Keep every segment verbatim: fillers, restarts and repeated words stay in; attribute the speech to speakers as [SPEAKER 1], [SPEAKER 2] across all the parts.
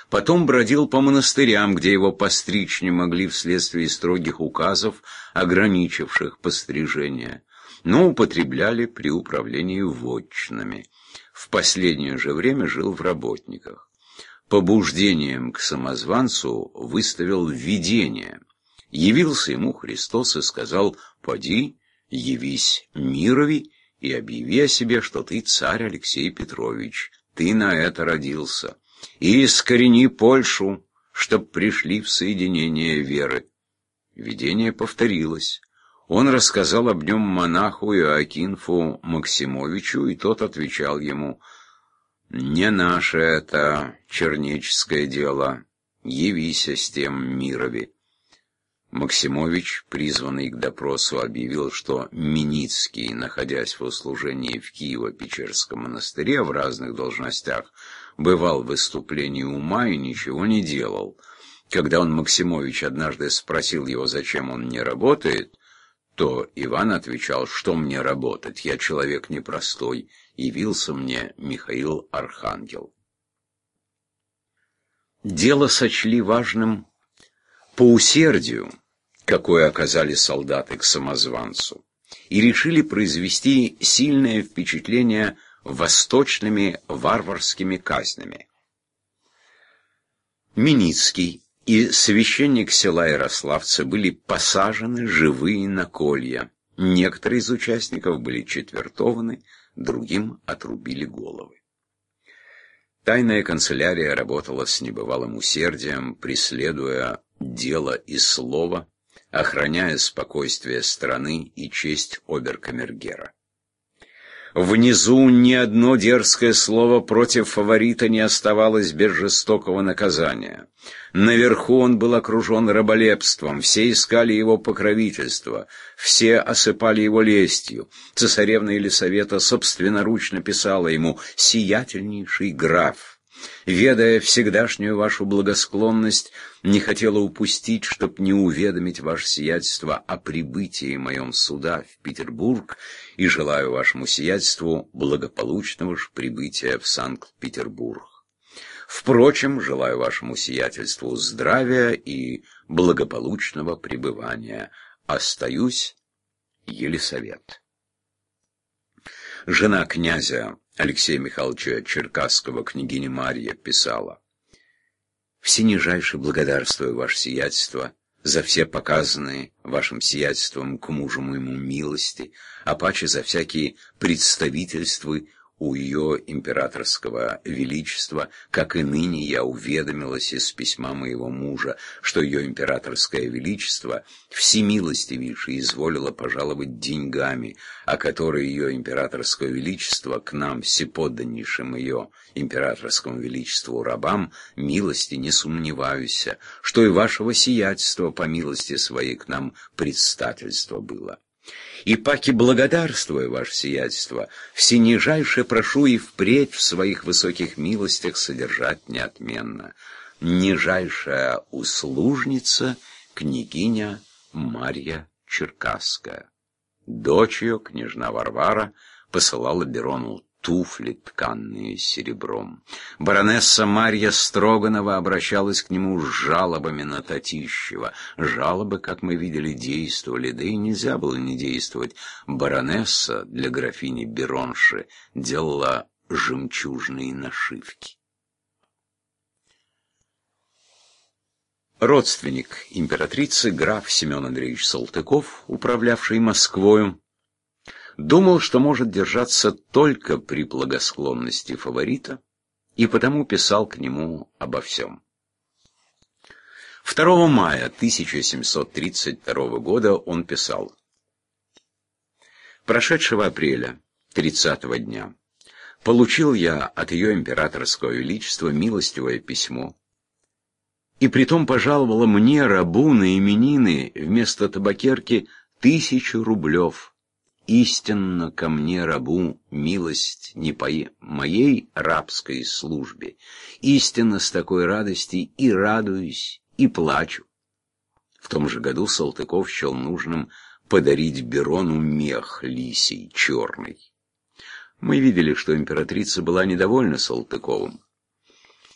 [SPEAKER 1] Потом бродил по монастырям, где его постричь не могли вследствие строгих указов, ограничивших пострижение, но употребляли при управлении вотчинами. В последнее же время жил в работниках. Побуждением к самозванцу выставил видение. Явился ему Христос и сказал: «Поди, явись мирови и объяви о себе, что ты царь Алексей Петрович, ты на это родился, и искорени Польшу, чтоб пришли в соединение веры». Видение повторилось. Он рассказал об нем монаху Иоакинфу Максимовичу, и тот отвечал ему: «Не наше это чернеческое дело, явися с тем мирови». Максимович, призванный к допросу, объявил, что Миницкий, находясь в услужении в Киево-Печерском монастыре в разных должностях, бывал в выступлении ума и ничего не делал. Когда он, Максимович, однажды спросил его, зачем он не работает, то Иван отвечал: «Что мне работать? Я человек непростой. Явился мне Михаил Архангел». Дело сочли важным по усердию, какое оказали солдаты к самозванцу, и решили произвести сильное впечатление восточными варварскими казнями. Миницкий и священник села Ярославцы были посажены живые на колья. Некоторые из участников были четвертованы, другим отрубили головы. Тайная канцелярия работала с небывалым усердием, преследуя дело и слово, охраняя спокойствие страны и честь обер-камергера. Внизу ни одно дерзкое слово против фаворита не оставалось без жестокого наказания. Наверху он был окружен раболепством, все искали его покровительства, все осыпали его лестью. Цесаревна Елисавета собственноручно писала ему: «Сиятельнейший граф, ведая всегдашнюю вашу благосклонность, не хотела упустить, чтоб не уведомить ваше сиятельство о прибытии моем суда в Петербург, и желаю вашему сиятельству благополучного ж прибытия в Санкт-Петербург. Впрочем, желаю вашему сиятельству здравия и благополучного пребывания. Остаюсь, Елисавет». Жена князя Алексея Михайловича Черкасского, княгиня Марья, писала: «Всенижайше благодарствую, ваше сиятельство, за все показанные вашим сиятельством к мужу моему милости, а паче за всякие представительства у ее императорского величества, как и ныне я уведомилась из письма моего мужа, что ее императорское величество всемилостивейше изволило пожаловать деньгами, а которые ее императорское величество к нам, всеподданнейшим ее императорскому величеству рабам, милости не сомневаюсь, что и вашего сиятельства по милости своей к нам предстательство было. И паки благодарствуя, ваше сиятельство, всенижайше прошу и впредь в своих высоких милостях содержать неотменно. Нижайшая услужница, княгиня Марья Черкасская». Дочь ее, княжна Варвара, посылала Берону туфли, тканные серебром. Баронесса Марья Строганова обращалась к нему с жалобами на Татищева. Жалобы, как мы видели, действовали, да и нельзя было не действовать. Баронесса для графини Беронши делала жемчужные нашивки. Родственник императрицы, граф Семен Андреевич Салтыков, управлявший Москвою, думал, что может держаться только при благосклонности фаворита, и потому писал к нему обо всем. второго мая тысяча семьсот тридцать второго года он писал: «Прошедшего апреля, тридцатого дня, получил я от ее императорского величества милостивое письмо, и притом пожаловала мне, рабу, на именины вместо табакерки тысячу рублев. Истинно ко мне, рабу, милость не по моей рабской службе. Истинно с такой радости и радуюсь, и плачу». В том же году Салтыков счел нужным подарить Берону мех лисий черный. Мы видели, что императрица была недовольна Салтыковым.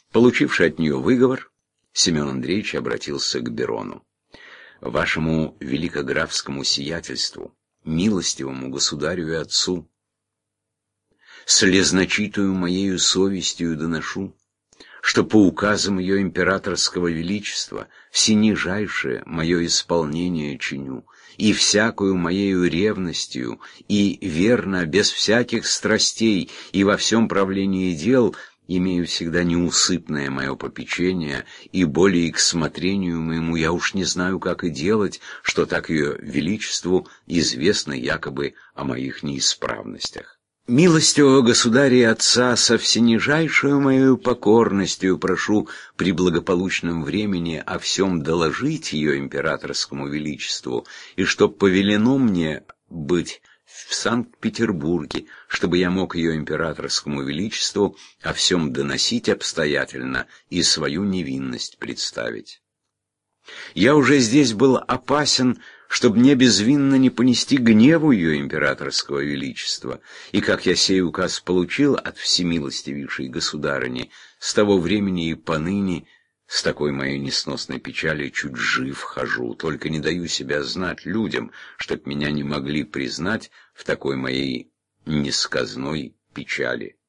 [SPEAKER 1] Получивший от нее выговор, Семен Андреевич обратился к Берону. «Вашему великографскому сиятельству, милостивому государю и отцу, слезночитую моею совестью доношу, что по указам ее императорского величества всенижайшее мое исполнение чиню, и всякую моею ревностью, и верно, без всяких страстей, и во всем правлении дел имею всегда неусыпное мое попечение, и более к смотрению моему я уж не знаю, как и делать, что так ее величеству известно якобы о моих неисправностях. Милостивого государя и отца со всенижайшую мою покорностью прошу при благополучном времени о всем доложить ее императорскому величеству, и чтоб повелено мне быть в Санкт-Петербурге, чтобы я мог ее императорскому величеству о всем доносить обстоятельно и свою невинность представить. Я уже здесь был опасен, чтобы мне безвинно не понести гневу ее императорского величества, и как я сей указ получил от всемилостивейшей государыни, с того времени и поныне с такой моей несносной печалью чуть жив хожу, только не даю себя знать людям, чтоб меня не могли признать в такой моей несказной печали».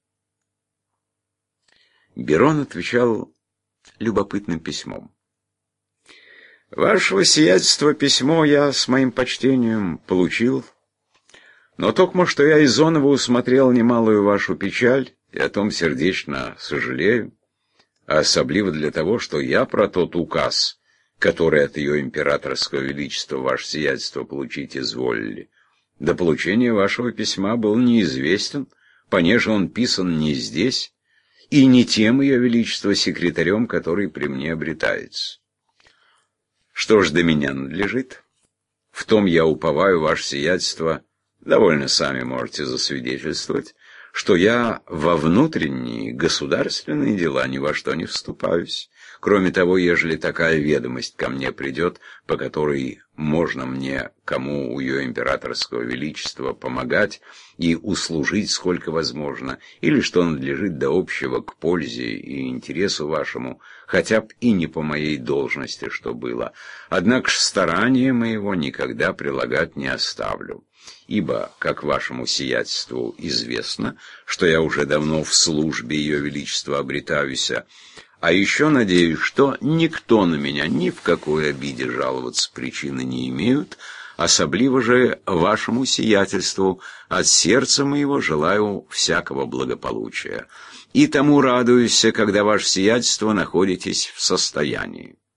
[SPEAKER 1] Берон отвечал любопытным письмом. «Вашего сиятельства письмо я с моим почтением получил, но токмо что я из оного усмотрел немалую вашу печаль, и о том сердечно сожалею, а особливо для того, что я про тот указ, который от ее императорского величества ваше сиятельство получить изволили, до получения вашего письма был неизвестен, понеже он писан не здесь, и не тем ее величество секретарем, который при мне обретается. Что ж до меня надлежит? В том я уповаю, ваше сиятельство, довольно сами можете засвидетельствовать, что я во внутренние государственные дела ни во что не вступаюсь. Кроме того, ежели такая ведомость ко мне придет, по которой можно мне, кому у ее императорского величества, помогать и услужить сколько возможно, или что надлежит до общего к пользе и интересу вашему, хотя б и не по моей должности, что было, однако ж старания моего никогда прилагать не оставлю. Ибо, как вашему сиятельству известно, что я уже давно в службе ее величества обретаюся, а еще надеюсь, что никто на меня ни в какой обиде жаловаться причины не имеют, особливо же вашему сиятельству от сердца моего желаю всякого благополучия. И тому радуюсь, когда ваше сиятельство находитесь в состоянии.